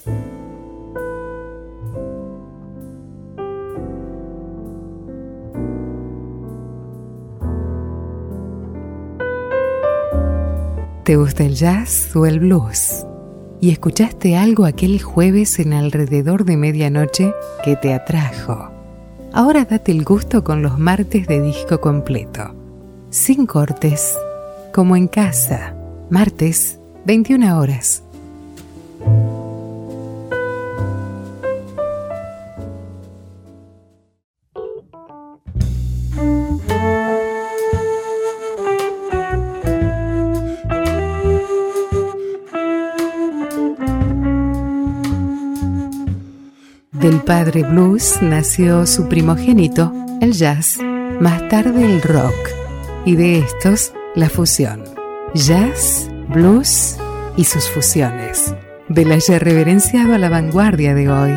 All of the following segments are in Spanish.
¿Te gusta el jazz o el blues? ¿Y escuchaste algo aquel jueves en alrededor de medianoche que te atrajo? Ahora date el gusto con los martes de disco completo. Sin cortes, como en casa. Martes, 21 horas. Del padre blues nació su primogénito, el jazz, más tarde el rock, y de estos, la fusión. Jazz, blues y sus fusiones. De la ya reverenciado a la vanguardia de hoy.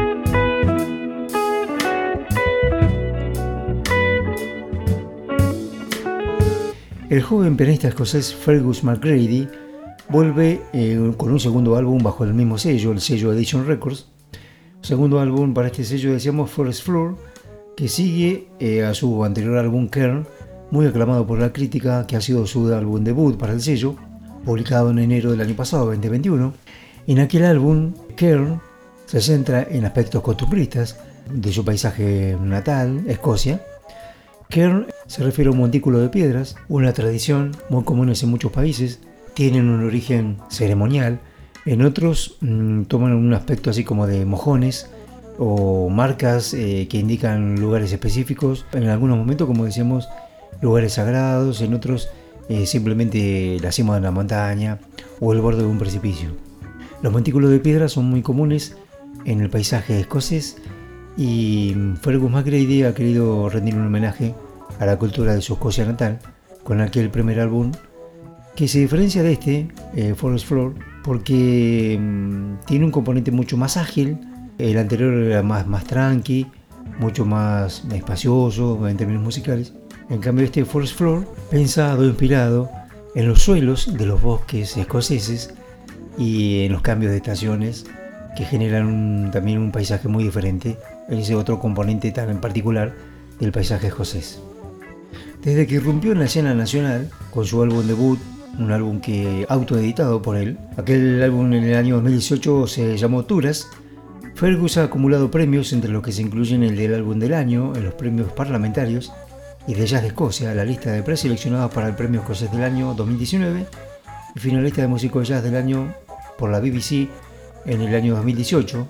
El joven pianista escocés Fergus McGrady vuelve con un segundo álbum bajo el mismo sello, el sello Edition Records. Segundo álbum para este sello, decíamos, Forest Floor, que sigue a su anterior álbum Kern, muy aclamado por la crítica, que ha sido su álbum debut para el sello, publicado en enero del año pasado, 2021. En aquel álbum, Kern se centra en aspectos costumbristas de su paisaje natal, Escocia. Kern se refiere a un montículo de piedras, una tradición muy común en muchos países, tienen un origen ceremonial. En otros toman un aspecto así como de mojones o marcas que indican lugares específicos. En algunos momentos, como decíamos, lugares sagrados. En otros simplemente la cima de una montaña o el borde de un precipicio. Los montículos de piedra son muy comunes en el paisaje escocés y Fergus McGrady ha querido rendir un homenaje a la cultura de su Escocia natal con aquel primer álbum, que se diferencia de este, Forest Floor, porque tiene un componente mucho más ágil. El anterior era más tranqui, mucho más espacioso en términos musicales. En cambio, este Forest Floor, pensado, inspirado en los suelos de los bosques escoceses y en los cambios de estaciones que generan también un paisaje muy diferente, ese otro componente tan en particular del paisaje escocés. Desde que irrumpió en la escena nacional con su álbum debut, un álbum que autoeditado por él, aquel álbum en el año 2018 se llamó Turas, Fergus ha acumulado premios, entre los que se incluyen el del álbum del año en los premios parlamentarios y de Jazz de Escocia, la lista de preseleccionados para el premio escocés del año 2019 y finalista de músico de jazz del año por la BBC en el año 2018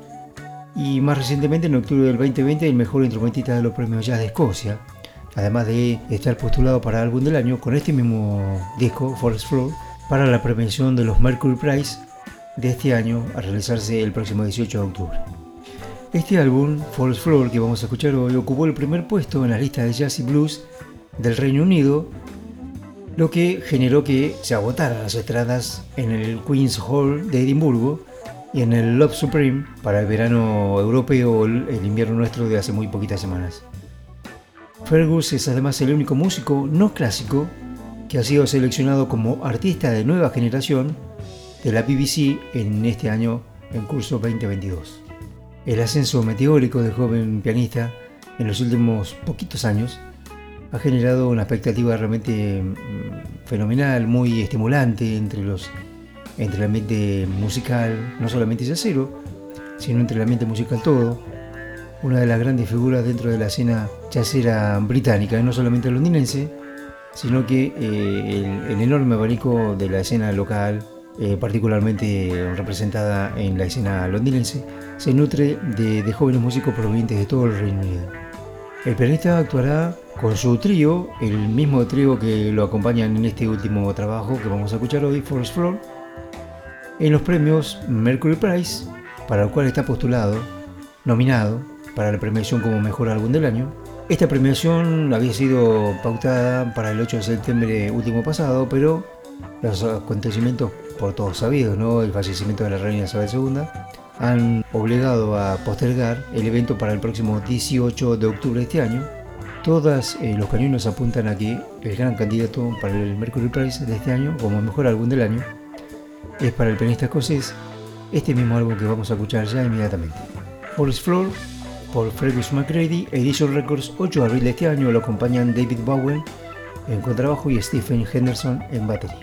y más recientemente en octubre del 2020 el mejor instrumentista de los premios Jazz de Escocia, además de estar postulado para álbum del año con este mismo disco, Forest Floor, para la premiación de los Mercury Prize de este año a realizarse el próximo 18 de octubre. Este álbum, Forest Floor, que vamos a escuchar hoy, ocupó el primer puesto en la lista de jazz y blues del Reino Unido, lo que generó que se agotaran las entradas en el Queen's Hall de Edimburgo y en el Love Supreme para el verano europeo o el invierno nuestro de hace muy poquitas semanas. Fergus es además el único músico no clásico que ha sido seleccionado como artista de nueva generación de la BBC en este año en curso 2022. El ascenso meteórico del joven pianista en los últimos poquitos años ha generado una expectativa realmente fenomenal, muy estimulante entre el ambiente musical, no solamente jazzero, sino entre el ambiente musical todo. Una de las grandes figuras dentro de la escena jazzera británica, no solamente londinense, sino que el enorme abanico de la escena local, particularmente representada en la escena londinense, se nutre de jóvenes músicos provenientes de todo el Reino Unido. El pianista actuará con su trío, el mismo trío que lo acompañan en este último trabajo que vamos a escuchar hoy, Forest Floor, en los premios Mercury Prize, para el cual está nominado para la premiación como mejor álbum del año. Esta premiación había sido pautada para el 8 de septiembre último pasado, pero los acontecimientos por todos sabidos, ¿no? El fallecimiento de la reina Isabel II, han obligado a postergar el evento para el próximo 18 de octubre de este año. Todos los cañones apuntan a que el gran candidato para el Mercury Prize de este año como mejor álbum del año es para el pianista escocés este mismo álbum que vamos a escuchar ya inmediatamente. Forest Floor por Fergus McGrady, Edition Records, 8 de abril de este año. Lo acompañan David Bowen en contrabajo y Stephen Henderson en batería.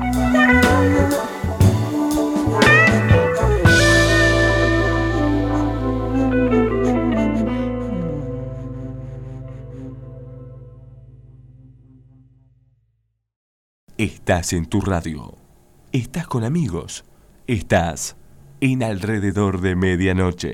Estás en tu radio, estás con amigos, estás en Alrededor de Medianoche.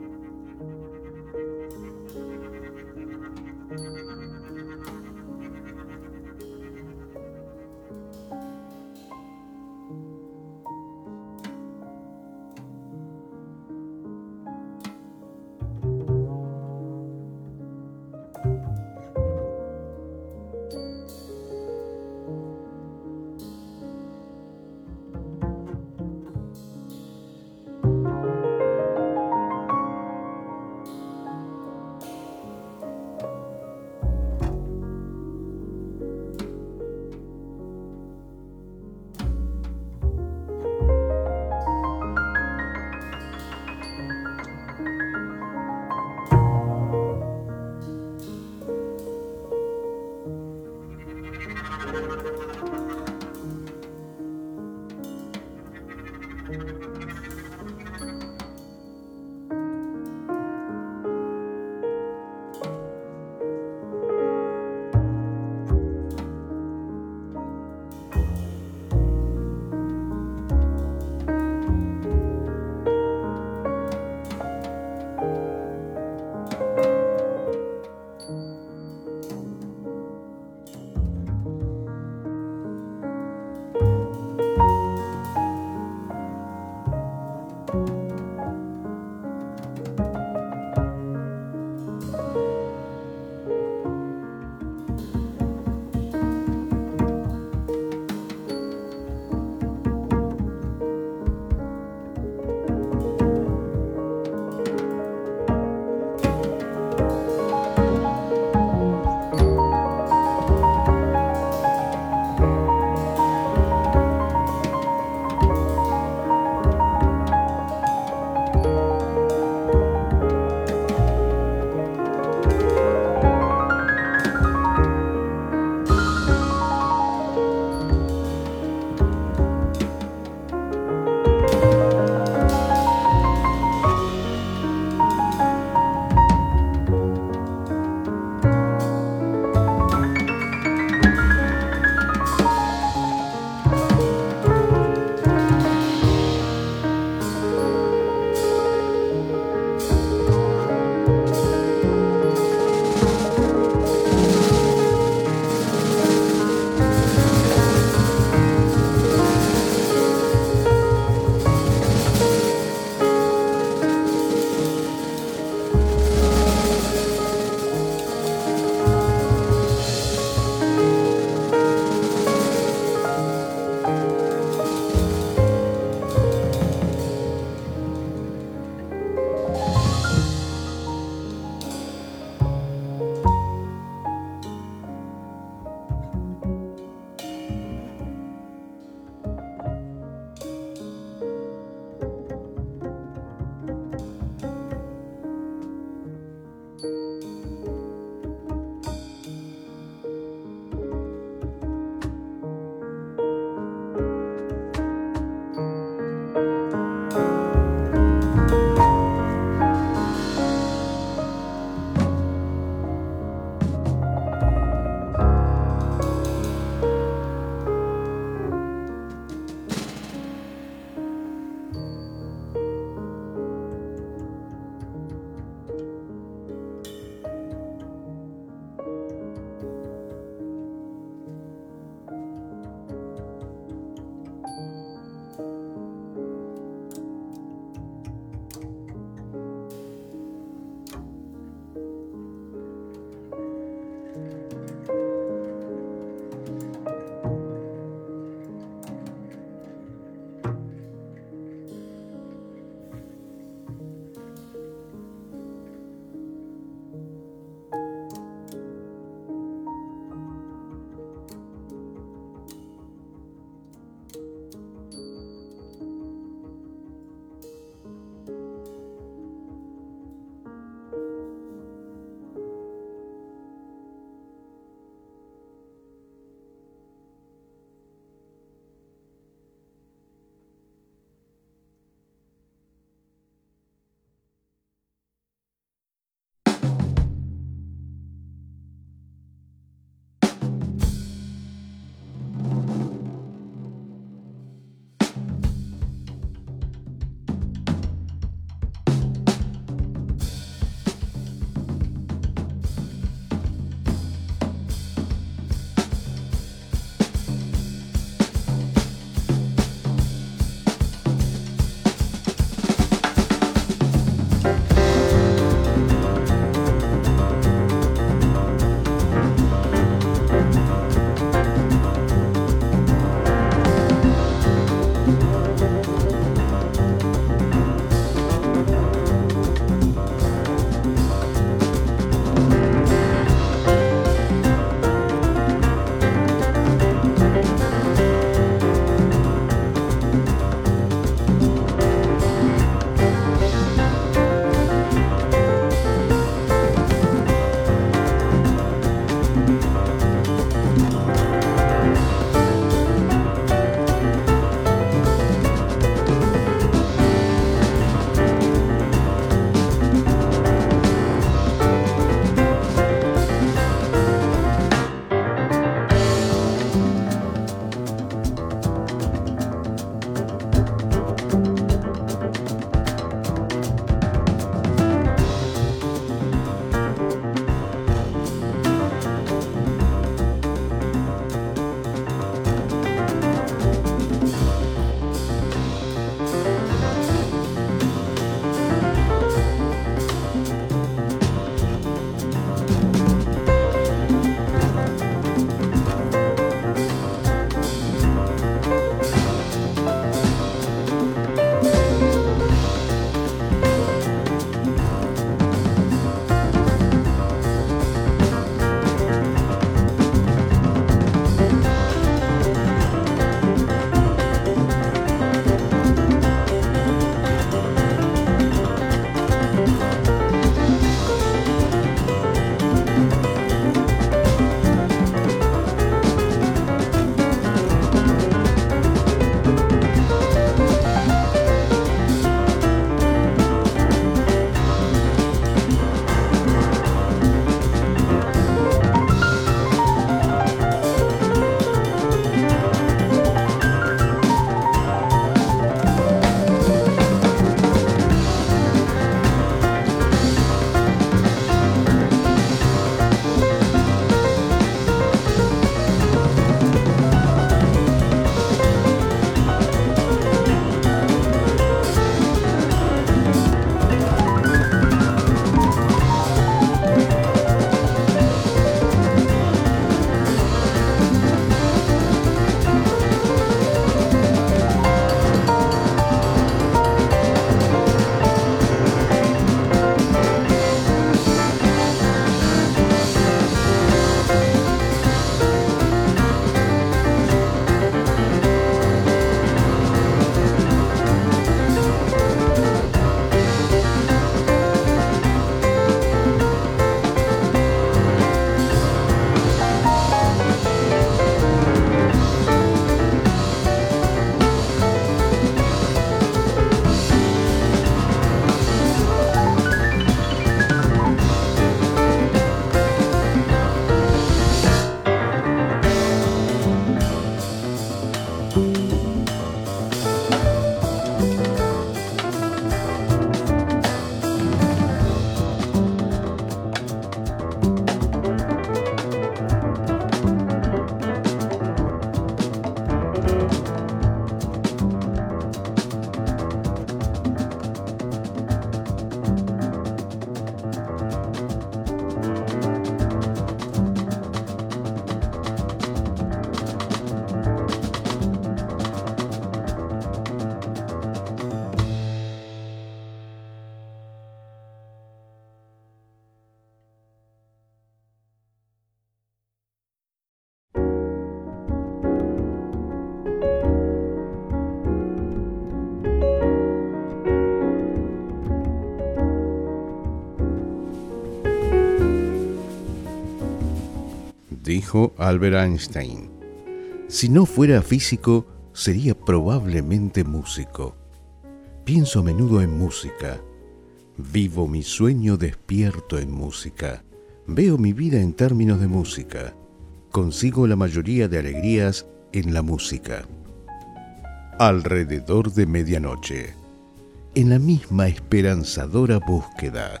dijo Albert Einstein. Si no fuera físico, sería probablemente músico. Pienso a menudo en música. Vivo mi sueño despierto en música. Veo mi vida en términos de música. Consigo la mayoría de alegrías en la música. Alrededor de medianoche. En la misma esperanzadora búsqueda.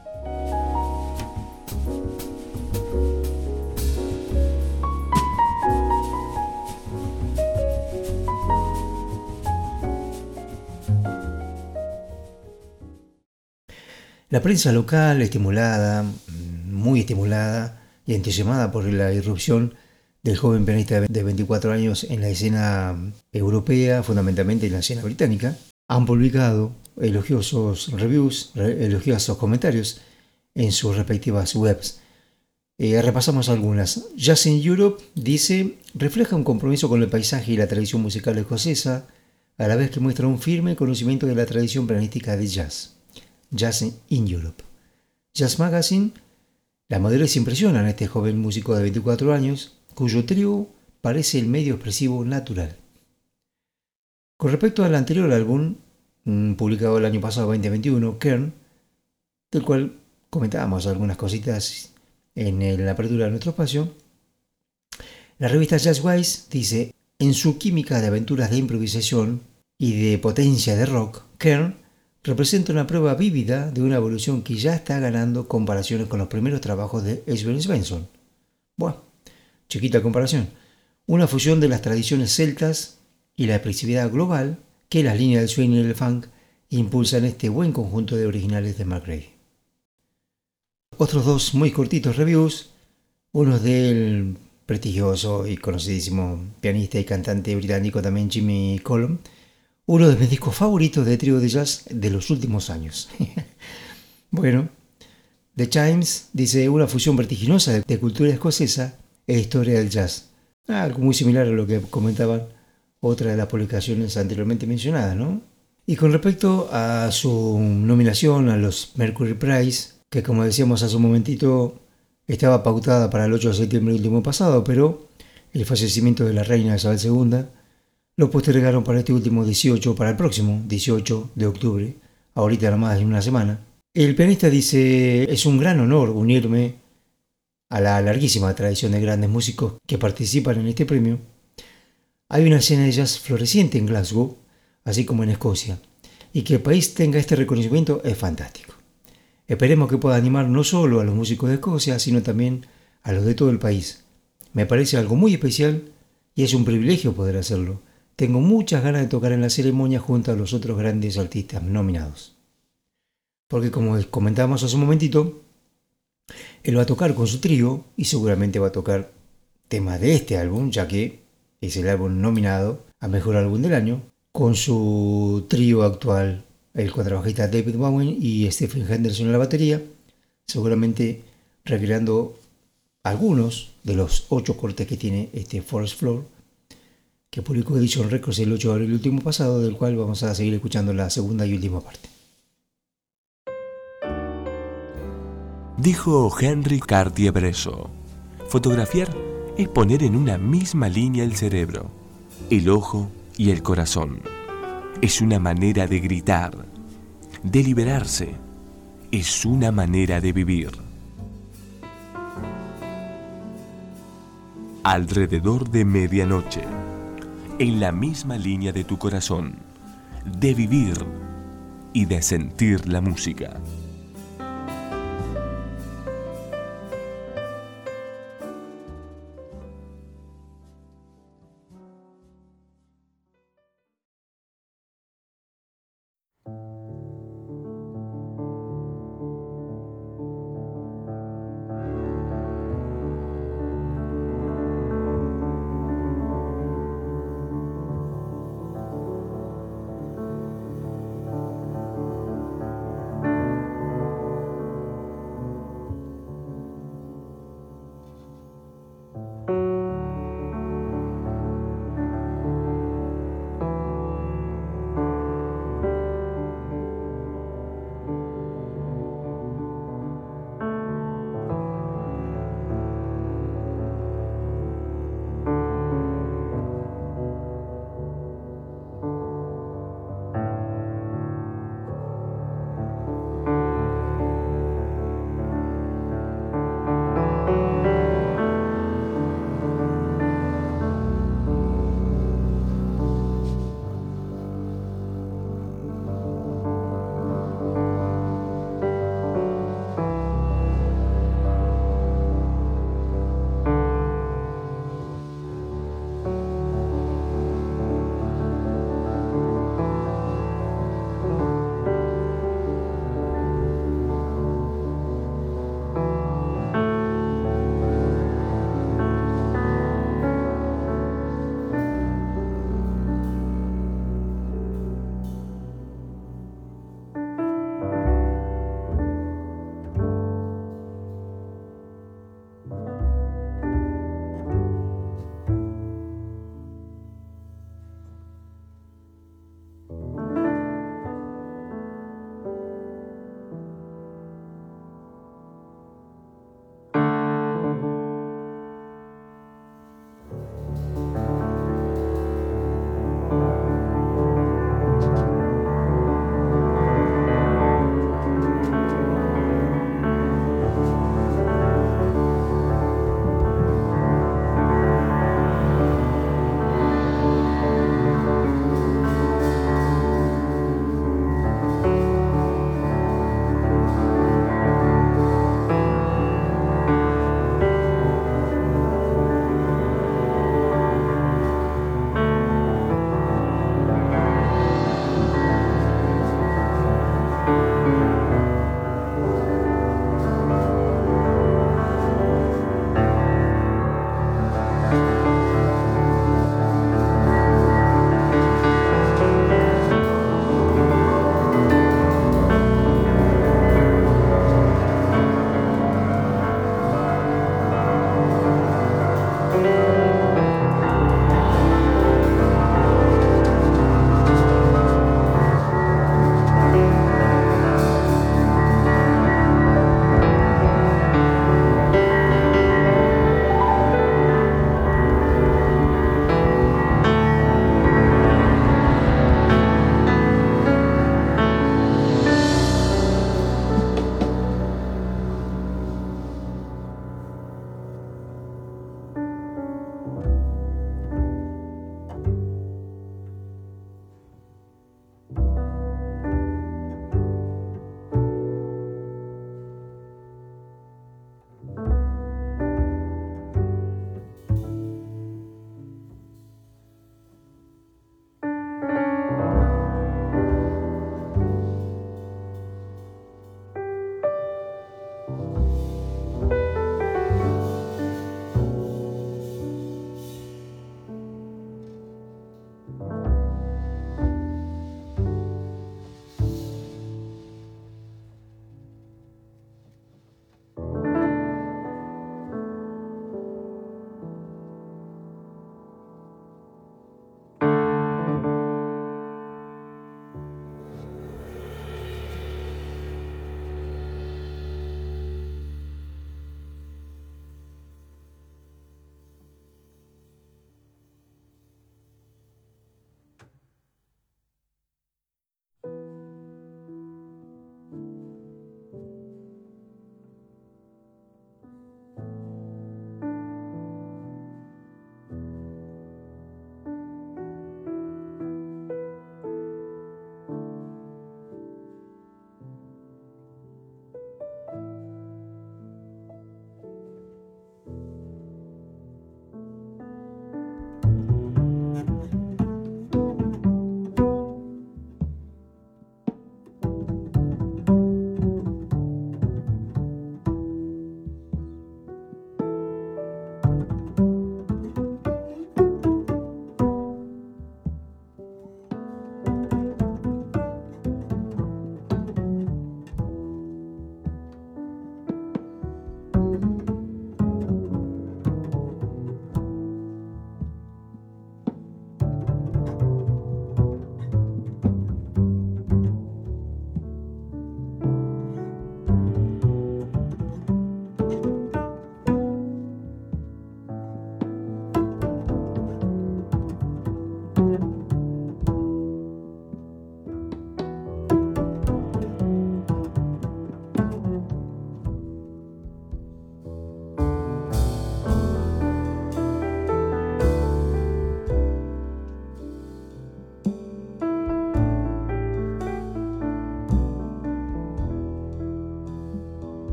La prensa local, estimulada, muy estimulada y entusiasmada por la irrupción del joven pianista de 24 años en la escena europea, fundamentalmente en la escena británica, han publicado elogiosos reviews, elogiosos comentarios en sus respectivas webs. Repasamos algunas. Jazz in Europe dice, refleja un compromiso con el paisaje y la tradición musical escocesa, a la vez que muestra un firme conocimiento de la tradición pianística de jazz. Jazz in Europe. Jazz Magazine, la madurez impresiona a este joven músico de 24 años, cuyo trío parece el medio expresivo natural. Con respecto al anterior álbum, publicado el año pasado, 2021, Kern, del cual comentábamos algunas cositas en la apertura de nuestro espacio, la revista Jazzwise dice, en su química de aventuras de improvisación y de potencia de rock, Kern representa una prueba vívida de una evolución que ya está ganando comparaciones con los primeros trabajos de Esbjörn Svensson. Bueno, chiquita comparación. Una fusión de las tradiciones celtas y la expresividad global que las líneas del swing y el funk impulsan este buen conjunto de originales de McCready. Otros dos muy cortitos reviews, uno del prestigioso y conocidísimo pianista y cantante británico también Jimmy Cullum, uno de mis discos favoritos de trío de jazz de los últimos años. Bueno, The Chimes dice una fusión vertiginosa de cultura escocesa e historia del jazz. Algo muy similar a lo que comentaban otra de las publicaciones anteriormente mencionadas, ¿no? Y con respecto a su nominación a los Mercury Prize, que como decíamos hace un momentito, estaba pautada para el 8 de septiembre último pasado, pero el fallecimiento de la reina Isabel II lo postergaron para para el próximo 18 de octubre, ahorita nomás en una semana. El pianista dice, es un gran honor unirme a la larguísima tradición de grandes músicos que participan en este premio. Hay una escena de jazz floreciente en Glasgow, así como en Escocia, y que el país tenga este reconocimiento es fantástico. Esperemos que pueda animar no solo a los músicos de Escocia, sino también a los de todo el país. Me parece algo muy especial y es un privilegio poder hacerlo. Tengo muchas ganas de tocar en la ceremonia junto a los otros grandes artistas nominados. Porque como comentábamos hace un momentito, él va a tocar con su trío y seguramente va a tocar temas de este álbum, ya que es el álbum nominado a Mejor Álbum del Año, con su trío actual, el contrabajista David Bowen y Stephen Henderson en la batería, seguramente recreando algunos de los 8 cortes que tiene este Forest Floor, que publicó Edition Records el 8 de abril último pasado, del cual vamos a seguir escuchando la segunda y última parte. Dijo Henry Cartier-Bresson, fotografiar es poner en una misma línea el cerebro, el ojo y el corazón. Es una manera de gritar, de liberarse. Es una manera de vivir. Alrededor de medianoche, en la misma línea de tu corazón, de vivir y de sentir la música.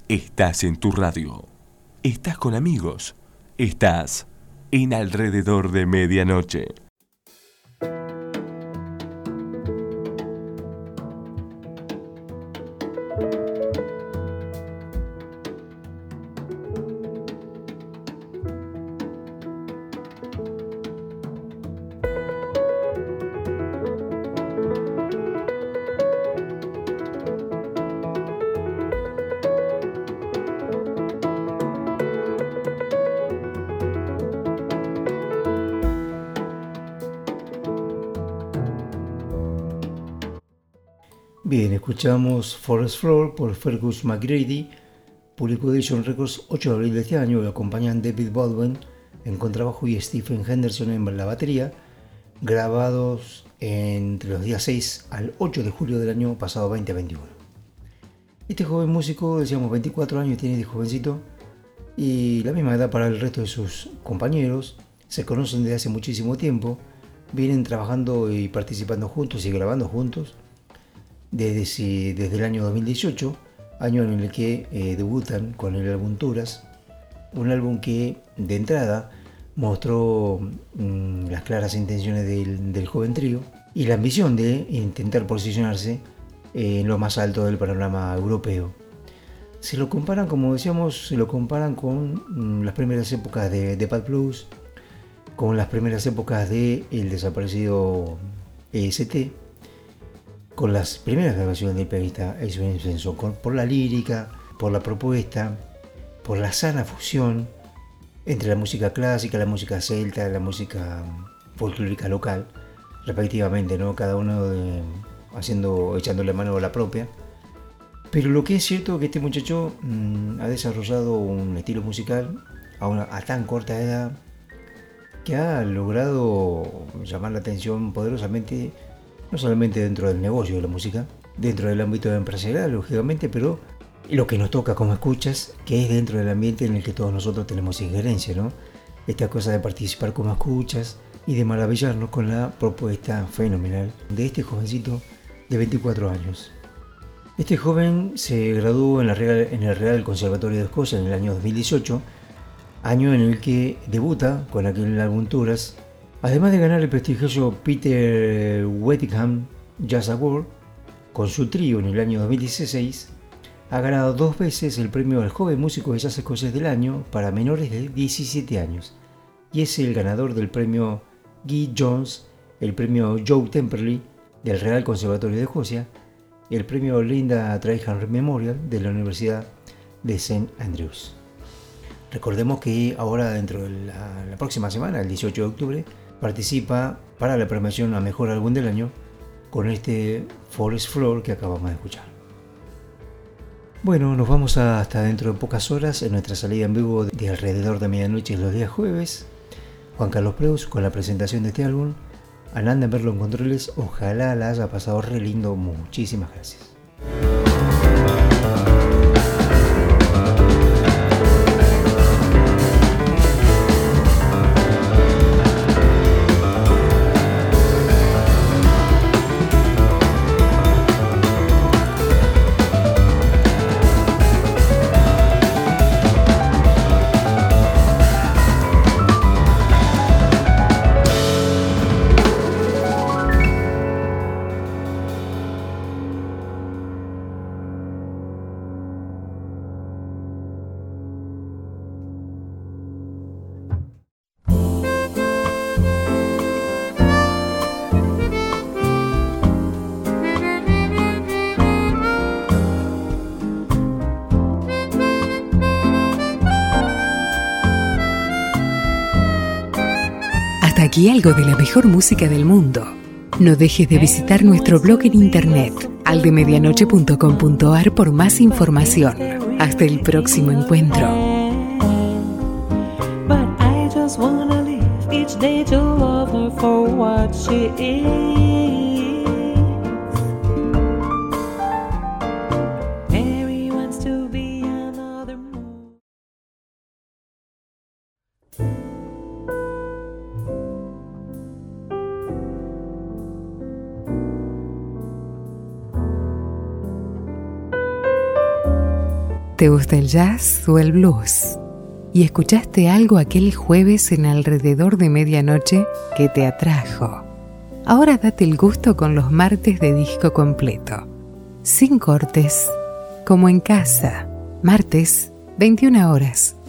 Estás en tu radio. Estás con amigos. Estás en Alrededor de Medianoche. Bien, escuchamos Forest Floor por Fergus McGrady, publicó Edition Records 8 de abril de este año, lo acompañan David Baldwin en contrabajo y Stephen Henderson en la batería, grabados entre los días 6 al 8 de julio del año pasado 2021. Este joven músico, decíamos 24 años tiene de jovencito, y la misma edad para el resto de sus compañeros, se conocen desde hace muchísimo tiempo, vienen trabajando y participando juntos y grabando juntos, desde el año 2018, año en el que debutan con el álbum Turas, un álbum que de entrada mostró las claras intenciones del joven trío y la ambición de intentar posicionarse en lo más alto del panorama europeo. Se lo comparan, como decíamos, con las primeras épocas de Bad Blues, con las primeras épocas del desaparecido EST, con las primeras grabaciones del pianista Ace Williamson, por la lírica, por la propuesta, por la sana fusión entre la música clásica, la música celta, la música folclórica local, respectivamente, ¿no? Cada uno echándole mano a la propia. Pero lo que es cierto es que este muchacho ha desarrollado un estilo musical a tan corta edad que ha logrado llamar la atención poderosamente, no solamente dentro del negocio de la música, dentro del ámbito empresarial, lógicamente, pero lo que nos toca como escuchas, que es dentro del ambiente en el que todos nosotros tenemos injerencia, ¿no? Esta cosa de participar como escuchas y de maravillarnos con la propuesta fenomenal de este jovencito de 24 años. Este joven se graduó en el Real Conservatorio de Escocia en el año 2018, año en el que debuta con aquel álbum Turas, además de ganar el prestigioso Peter Whittingham Jazz Award con su trío en el año 2016, ha ganado 2 veces el premio al joven músico de jazz escocés del año para menores de 17 años y es el ganador del premio Guy Jones, el premio Joe Temperley del Real Conservatorio de Escocia y el premio Linda Trahan Memorial de la Universidad de St. Andrews. Recordemos que ahora, dentro de la próxima semana, el 18 de octubre, participa para la premiación a Mejor Álbum del Año con este Forest Floor que acabamos de escuchar. Bueno, nos vamos hasta dentro de pocas horas en nuestra salida en vivo de Alrededor de Medianoche los días jueves. Juan Carlos Preus con la presentación de este álbum. Ananda en verlo en controles. Ojalá la haya pasado re lindo. Muchísimas gracias. Aquí algo de la mejor música del mundo. No dejes de visitar nuestro blog en internet, aldemedianoche.com.ar, por más información. Hasta el próximo encuentro. ¿Te gusta el jazz o el blues? ¿Y escuchaste algo aquel jueves en alrededor de medianoche que te atrajo? Ahora date el gusto con los martes de disco completo. Sin cortes, como en casa. Martes, 21 horas.